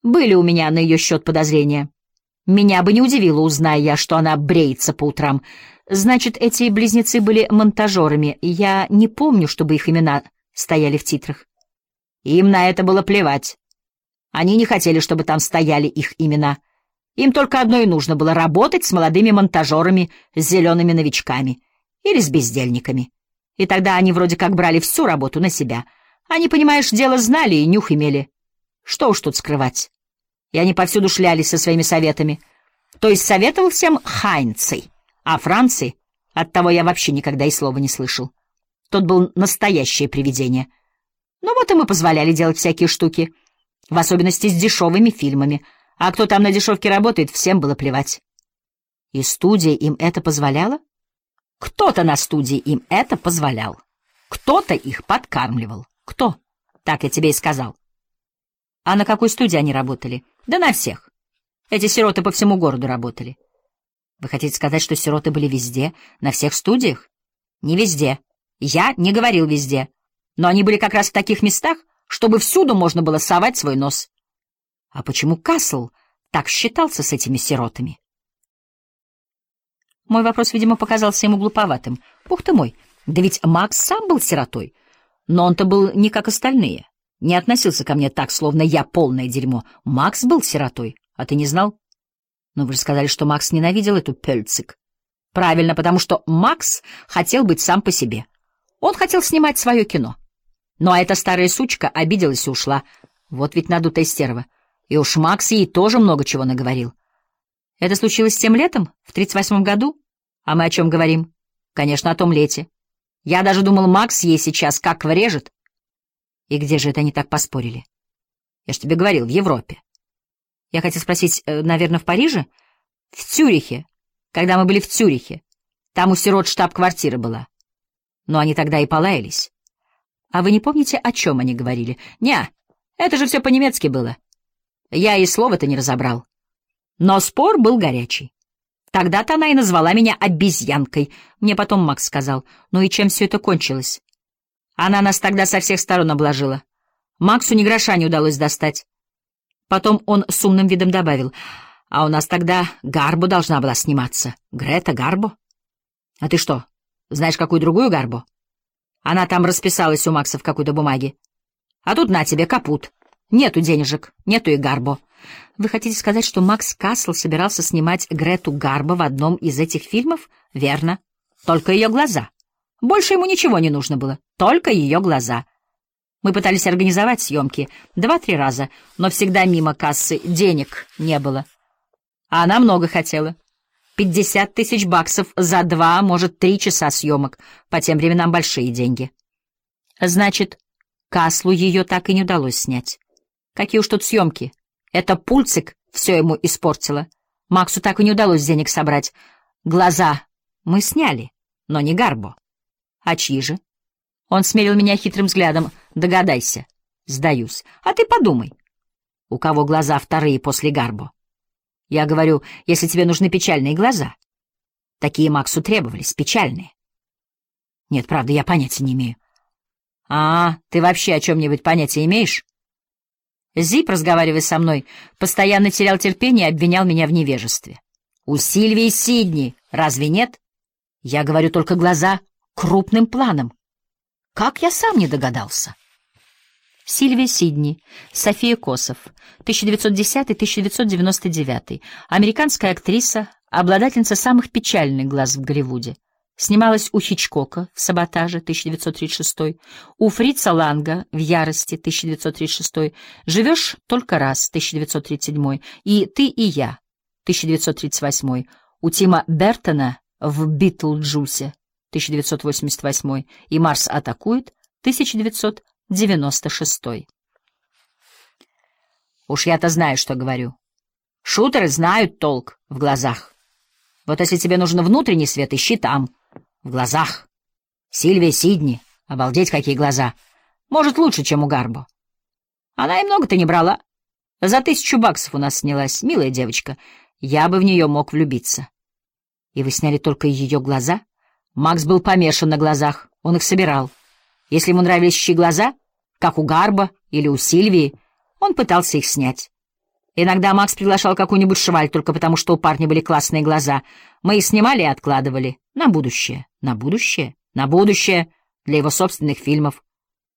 Были у меня на ее счет подозрения. Меня бы не удивило, узная я, что она бреется по утрам. Значит, эти близнецы были монтажерами. Я не помню, чтобы их имена стояли в титрах. Им на это было плевать. Они не хотели, чтобы там стояли их имена. Им только одно и нужно было — работать с молодыми монтажерами, с зелеными новичками или с бездельниками. И тогда они вроде как брали всю работу на себя. Они, понимаешь, дело знали и нюх имели. Что уж тут скрывать. И они повсюду шлялись со своими советами. То есть советовал всем Хайнцей, а Франции оттого я вообще никогда и слова не слышал. Тот был настоящее привидение. Ну вот и мы позволяли делать всякие штуки, в особенности с дешевыми фильмами. А кто там на дешевке работает, всем было плевать. И студия им это позволяла? Кто-то на студии им это позволял. Кто-то их подкармливал. Кто? Так я тебе и сказал. А на какой студии они работали? Да на всех. Эти сироты по всему городу работали. Вы хотите сказать, что сироты были везде, на всех студиях? Не везде. Я не говорил везде. Но они были как раз в таких местах, чтобы всюду можно было совать свой нос. А почему Касл так считался с этими сиротами? Мой вопрос, видимо, показался ему глуповатым. Ух ты мой, да ведь Макс сам был сиротой. Но он-то был не как остальные. Не относился ко мне так, словно я полное дерьмо. Макс был сиротой, а ты не знал? Но вы же сказали, что Макс ненавидел эту Пельцик. Правильно, потому что Макс хотел быть сам по себе. Он хотел снимать свое кино. Ну а эта старая сучка обиделась и ушла. Вот ведь надутая стерва. И уж Макс ей тоже много чего наговорил. Это случилось тем летом, в 38-м году? А мы о чем говорим? Конечно, о том лете. Я даже думал, Макс ей сейчас как врежет. И где же это они так поспорили? Я ж тебе говорил, в Европе. Я хотел спросить, наверное, в Париже? В Цюрихе. Когда мы были в Цюрихе. Там у сирот штаб-квартира была. Но они тогда и полаялись. А вы не помните, о чем они говорили? Неа, это же все по-немецки было. Я и слова-то не разобрал. Но спор был горячий. Тогда-то она и назвала меня обезьянкой. Мне потом Макс сказал. Ну и чем все это кончилось? Она нас тогда со всех сторон обложила. Максу ни гроша не удалось достать. Потом он с умным видом добавил. А у нас тогда Гарбо должна была сниматься. Грета Гарбо? А ты что, знаешь какую другую Гарбо? Она там расписалась у Макса в какой-то бумаге. А тут на тебе капут. Нету денежек, нету и Гарбо. Вы хотите сказать, что Макс Касл собирался снимать Грету Гарбо в одном из этих фильмов? Верно. Только ее глаза. Больше ему ничего не нужно было. Только ее глаза. Мы пытались организовать съемки 2-3 раза, но всегда мимо кассы, денег не было. А она много хотела. 50 тысяч баксов за 2, может, 3 часа съемок. По тем временам большие деньги. Значит, Каслу ее так и не удалось снять. Какие уж тут съемки. Это Пульцик все ему испортила. Максу так и не удалось денег собрать. Глаза мы сняли, но не Гарбо. А чьи же? Он смерил меня хитрым взглядом. Догадайся. Сдаюсь. А ты подумай. У кого глаза вторые после Гарбо? Я говорю, если тебе нужны печальные глаза. Такие Максу требовались, печальные. Нет, правда, я понятия не имею. А, ты вообще о чем-нибудь понятия имеешь? Зип, разговаривая со мной, постоянно терял терпение и обвинял меня в невежестве. У Сильвии Сидни разве нет? Я говорю только глаза крупным планом. Как я сам не догадался? Сильвия Сидни, София Косов, 1910-1999, американская актриса, обладательница самых печальных глаз в Голливуде. Снималась у Хичкока в «Саботаже» 1936, у Фрица Ланга в «Ярости» 1936, «Живешь только раз» 1937 и «Ты и я» 1938, у Тима Бертона в «Битлджусе» 1988 и «Марс атакует» 1996. Уж я-то знаю, что говорю. Шутеры знают толк в глазах. Вот если тебе нужен внутренний свет, ищи там, в глазах. Сильвия Сидни, обалдеть, какие глаза. Может, лучше, чем у Гарбо. Она и много-то не брала. За 1000 баксов у нас снялась, милая девочка. Я бы в нее мог влюбиться. И вы сняли только ее глаза? Макс был помешан на глазах, он их собирал. Если ему нравились чьи глаза, как у Гарбо или у Сильвии, он пытался их снять. Иногда Макс приглашал какую-нибудь шваль только потому, что у парня были классные глаза. Мы их снимали и откладывали. На будущее, на будущее, на будущее для его собственных фильмов.